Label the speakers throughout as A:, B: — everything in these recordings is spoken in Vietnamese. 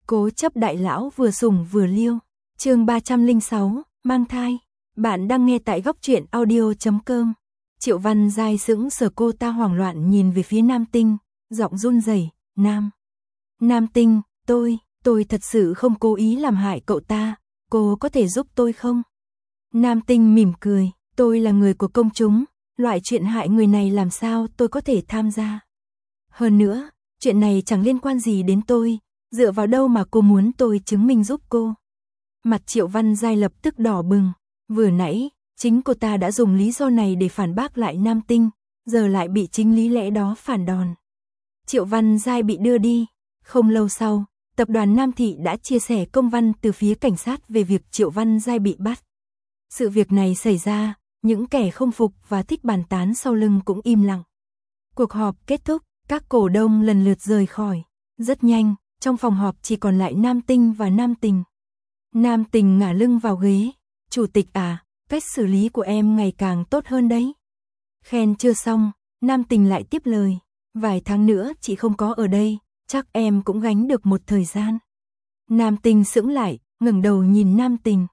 A: Cố chấp đại lão vừa sủng vừa liêu. Chương 306, mang thai. Bạn đang nghe tại góc truyện audio.com. Triệu Văn Giai sững sờ, cô ta hoảng loạn nhìn về phía Nam Tinh, giọng run rẩy, Nam Tinh, tôi thật sự không cố ý làm hại cậu ta, cô có thể giúp tôi không? Nam Tinh mỉm cười, tôi là người của công chúng, loại chuyện hại người này làm sao tôi có thể tham gia. Hơn nữa, chuyện này chẳng liên quan gì đến tôi, dựa vào đâu mà cô muốn tôi chứng minh giúp cô? Mặt Triệu Văn Giai lập tức đỏ bừng, vừa nãy, chính cô ta đã dùng lý do này để phản bác lại Nam Tinh, giờ lại bị chính lý lẽ đó phản đòn. Triệu Văn Giai bị đưa đi, không lâu sau, tập đoàn Nam Thị đã chia sẻ công văn từ phía cảnh sát về việc Triệu Văn Giai bị bắt. Sự việc này xảy ra, những kẻ không phục và thích bàn tán sau lưng cũng im lặng. Cuộc họp kết thúc, các cổ đông lần lượt rời khỏi. Rất nhanh, trong phòng họp chỉ còn lại Nam Tinh và Nam Tình. Nam Tình ngả lưng vào ghế. Chủ tịch à, cách xử lý của em ngày càng tốt hơn đấy. Khen chưa xong, Nam Tình lại tiếp lời. Vài tháng nữa chị không có ở đây, chắc em cũng gánh được một thời gian. Nam Tình sững lại, ngẩng đầu nhìn Nam Tình.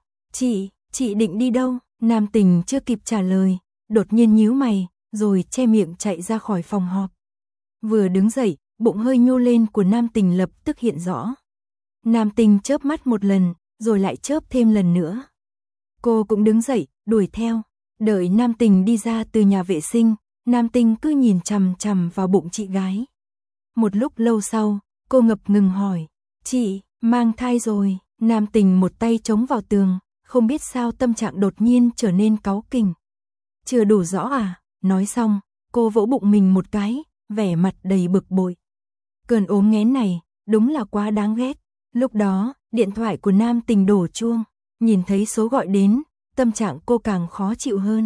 A: Chị định đi đâu? Nam Tình chưa kịp trả lời, đột nhiên nhíu mày, rồi che miệng chạy ra khỏi phòng họp. Vừa đứng dậy, bụng hơi nhô lên của Nam Tình lập tức hiện rõ. Nam Tình chớp mắt một lần, rồi lại chớp thêm lần nữa. Cô cũng đứng dậy, đuổi theo. Đợi Nam Tình đi ra từ nhà vệ sinh, Nam Tình cứ nhìn chằm chằm vào bụng chị gái. Một lúc lâu sau, cô ngập ngừng hỏi, chị, mang thai rồi. Nam Tình một tay chống vào tường, không biết sao tâm trạng đột nhiên trở nên cáu kỉnh. Chưa đủ rõ à? Nói xong, cô vỗ bụng mình một cái, vẻ mặt đầy bực bội. Cơn ốm nghén này, đúng là quá đáng ghét. Lúc đó, điện thoại của Nam Tình đổ chuông, nhìn thấy số gọi đến, tâm trạng cô càng khó chịu hơn.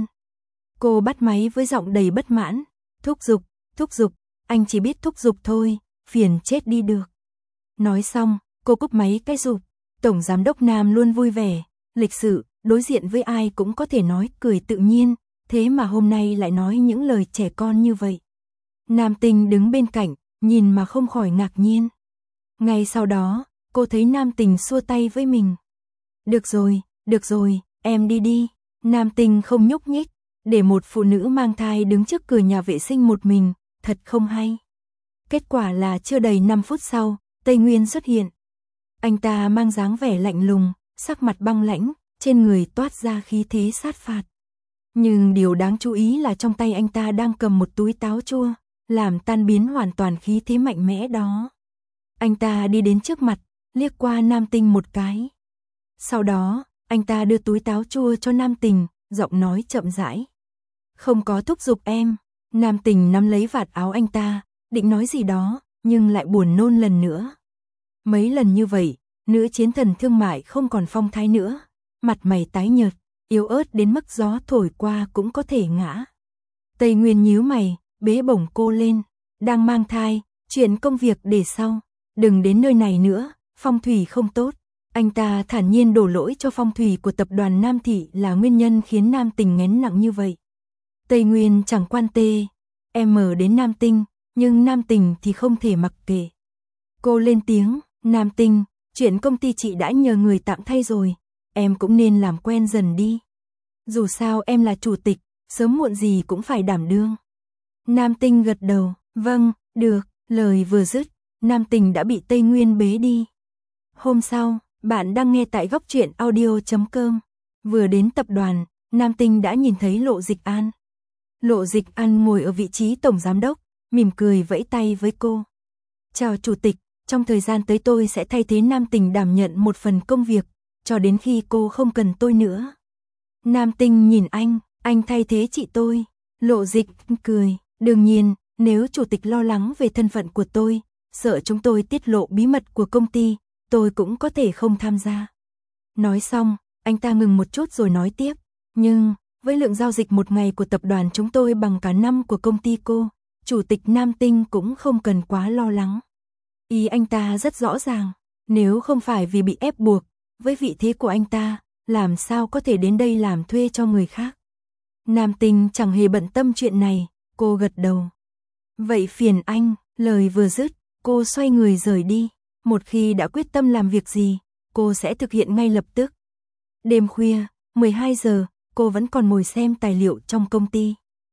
A: Cô bắt máy với giọng đầy bất mãn, thúc giục, anh chỉ biết thúc giục thôi, phiền chết đi được. Nói xong, cô cúp máy cái rụp. Tổng giám đốc Nam luôn vui vẻ, lịch sự, đối diện với ai cũng có thể nói cười tự nhiên, thế mà hôm nay lại nói những lời trẻ con như vậy. Nam Tình đứng bên cạnh, nhìn mà không khỏi ngạc nhiên. Ngay sau đó, cô thấy Nam Tình xua tay với mình. Được rồi, em đi đi. Nam Tình không nhúc nhích, để một phụ nữ mang thai đứng trước cửa nhà vệ sinh một mình, thật không hay. Kết quả là chưa đầy 5 phút sau, Tây Nguyên xuất hiện. Anh ta mang dáng vẻ lạnh lùng, sắc mặt băng lãnh, trên người toát ra khí thế sát phạt. Nhưng điều đáng chú ý là trong tay anh ta đang cầm một túi táo chua, làm tan biến hoàn toàn khí thế mạnh mẽ đó. Anh ta đi đến trước mặt, liếc qua Nam Tình một cái. Sau đó, anh ta đưa túi táo chua cho Nam Tình, giọng nói chậm rãi. Không có thúc giục em. Nam Tình nắm lấy vạt áo anh ta, định nói gì đó, nhưng lại buồn nôn lần nữa. Mấy lần như vậy, nữ chiến thần thương mại không còn phong thái nữa, mặt mày tái nhợt, yếu ớt đến mức gió thổi qua cũng có thể ngã. Tây Nguyên nhíu mày, bế bổng cô lên, đang mang thai, chuyện công việc để sau, đừng đến nơi này nữa, phong thủy không tốt. Anh ta thản nhiên đổ lỗi cho phong thủy của tập đoàn Nam Thị là nguyên nhân khiến Nam Tình nghén nặng như vậy. Tây Nguyên chẳng quan tê, em đến Nam Tinh, nhưng Nam Tình thì không thể mặc kệ. Cô lên tiếng, Nam Tinh, chuyện công ty chị đã nhờ người tạm thay rồi, em cũng nên làm quen dần đi. Dù sao em là chủ tịch, sớm muộn gì cũng phải đảm đương. Nam Tinh gật đầu, vâng, được, lời vừa dứt, Nam Tình đã bị Tây Nguyên bế đi. Hôm sau, bạn đang nghe tại góc truyện audio.com. Vừa đến tập đoàn, Nam Tinh đã nhìn thấy Lộ Dịch An. Lộ Dịch An ngồi ở vị trí tổng giám đốc, mỉm cười vẫy tay với cô. Chào chủ tịch, trong thời gian tới tôi sẽ thay thế Nam Tình đảm nhận một phần công việc, cho đến khi cô không cần tôi nữa. Nam Tinh nhìn anh thay thế chị tôi. Lộ Dịch cười, đương nhiên, nếu chủ tịch lo lắng về thân phận của tôi, sợ chúng tôi tiết lộ bí mật của công ty, tôi cũng có thể không tham gia. Nói xong, anh ta ngừng một chút rồi nói tiếp, nhưng, với lượng giao dịch một ngày của tập đoàn chúng tôi bằng cả năm của công ty cô, chủ tịch Nam Tinh cũng không cần quá lo lắng. Ý anh ta rất rõ ràng, nếu không phải vì bị ép buộc, với vị thế của anh ta, làm sao có thể đến đây làm thuê cho người khác. Nam Tinh chẳng hề bận tâm chuyện này, cô gật đầu. Vậy phiền anh, lời vừa dứt, cô xoay người rời đi. Một khi đã quyết tâm làm việc gì, cô sẽ thực hiện ngay lập tức. Đêm khuya, 12 giờ, cô vẫn còn ngồi xem tài liệu trong công ty.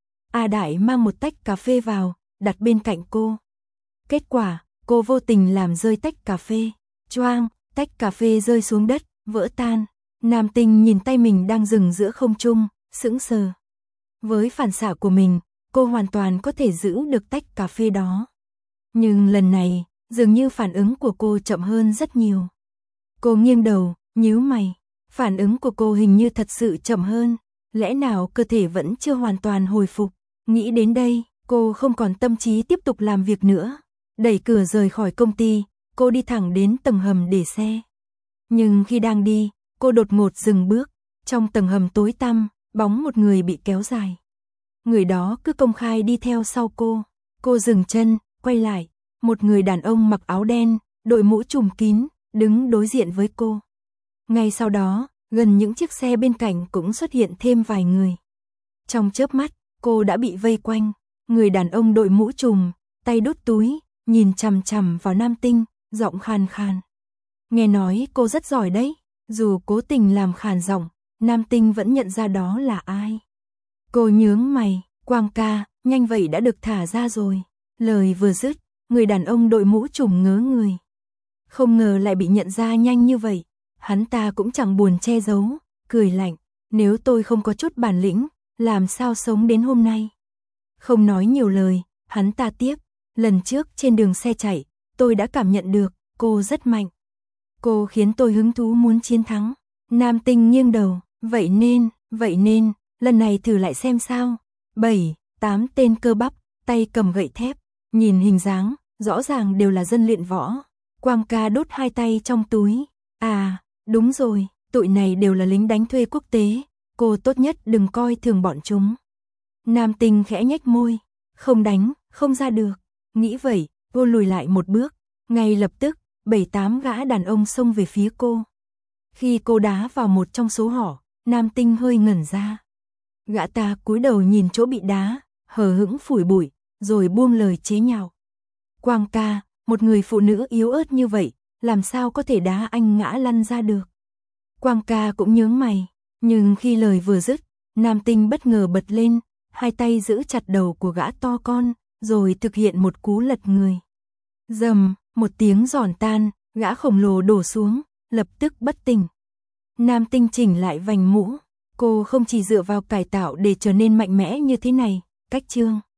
A: A Đại mang một tách cà phê vào, đặt bên cạnh cô. Kết quả, cô vô tình làm rơi tách cà phê. Choang, tách cà phê rơi xuống đất, vỡ tan. Nam Tinh nhìn tay mình đang dừng giữa không trung, sững sờ. Với phản xạ của mình, cô hoàn toàn có thể giữ được tách cà phê đó. Nhưng lần này, dường như phản ứng của cô chậm hơn rất nhiều. Cô nghiêng đầu, nhíu mày. Phản ứng của cô hình như thật sự chậm hơn. Lẽ nào cơ thể vẫn chưa hoàn toàn hồi phục? Nghĩ đến đây, cô không còn tâm trí tiếp tục làm việc nữa. Đẩy cửa rời khỏi công ty, cô đi thẳng đến tầng hầm để xe. Nhưng khi đang đi, cô đột ngột dừng bước. Trong tầng hầm tối tăm, bóng một người bị kéo dài. Người đó cứ công khai đi theo sau cô. Cô dừng chân, quay lại. Một người đàn ông mặc áo đen, đội mũ trùm kín, đứng đối diện với cô. Ngay sau đó, gần những chiếc xe bên cạnh cũng xuất hiện thêm vài người. Trong chớp mắt, cô đã bị vây quanh. Người đàn ông đội mũ trùm, tay đút túi, nhìn chằm chằm vào Nam Tinh, giọng khàn khàn. Nghe nói cô rất giỏi đấy. Dù cố tình làm khàn giọng, Nam Tinh vẫn nhận ra đó là ai. Cô nhướng mày, Quang ca, nhanh vậy đã được thả ra rồi. Lời vừa dứt, người đàn ông đội mũ trùm ngớ người. Không ngờ lại bị nhận ra nhanh như vậy. Hắn ta cũng chẳng buồn che giấu, cười lạnh. Nếu tôi không có chút bản lĩnh, làm sao sống đến hôm nay? Không nói nhiều lời, hắn ta tiếp. Lần trước trên đường xe chạy, tôi đã cảm nhận được, cô rất mạnh. Cô khiến tôi hứng thú muốn chiến thắng. Nam Tinh nghiêng đầu, vậy nên, lần này thử lại xem sao. 7, 8 tên cơ bắp, tay cầm gậy thép, nhìn hình dáng, rõ ràng đều là dân luyện võ. Quang ca đút hai tay trong túi. À, đúng rồi, tụi này đều là lính đánh thuê quốc tế, cô tốt nhất đừng coi thường bọn chúng. Nam Tinh khẽ nhếch môi, không đánh, không ra được. Nghĩ vậy, cô lùi lại một bước, ngay lập tức, 7-8 gã đàn ông xông về phía cô. Khi cô đá vào một trong số họ, Nam Tinh hơi ngẩn ra. Gã ta cúi đầu nhìn chỗ bị đá, hờ hững phủi bụi, rồi buông lời chế nhạo. Quang ca, một người phụ nữ yếu ớt như vậy, làm sao có thể đá anh ngã lăn ra được? Quang ca cũng nhướng mày, nhưng khi lời vừa dứt, Nam Tinh bất ngờ bật lên, hai tay giữ chặt đầu của gã to con, rồi thực hiện một cú lật người. Rầm, một tiếng giòn tan, gã khổng lồ đổ xuống, lập tức bất tỉnh. Nam Tinh chỉnh lại vành mũ, cô không chỉ dựa vào cải tạo để trở nên mạnh mẽ như thế này, cách chương.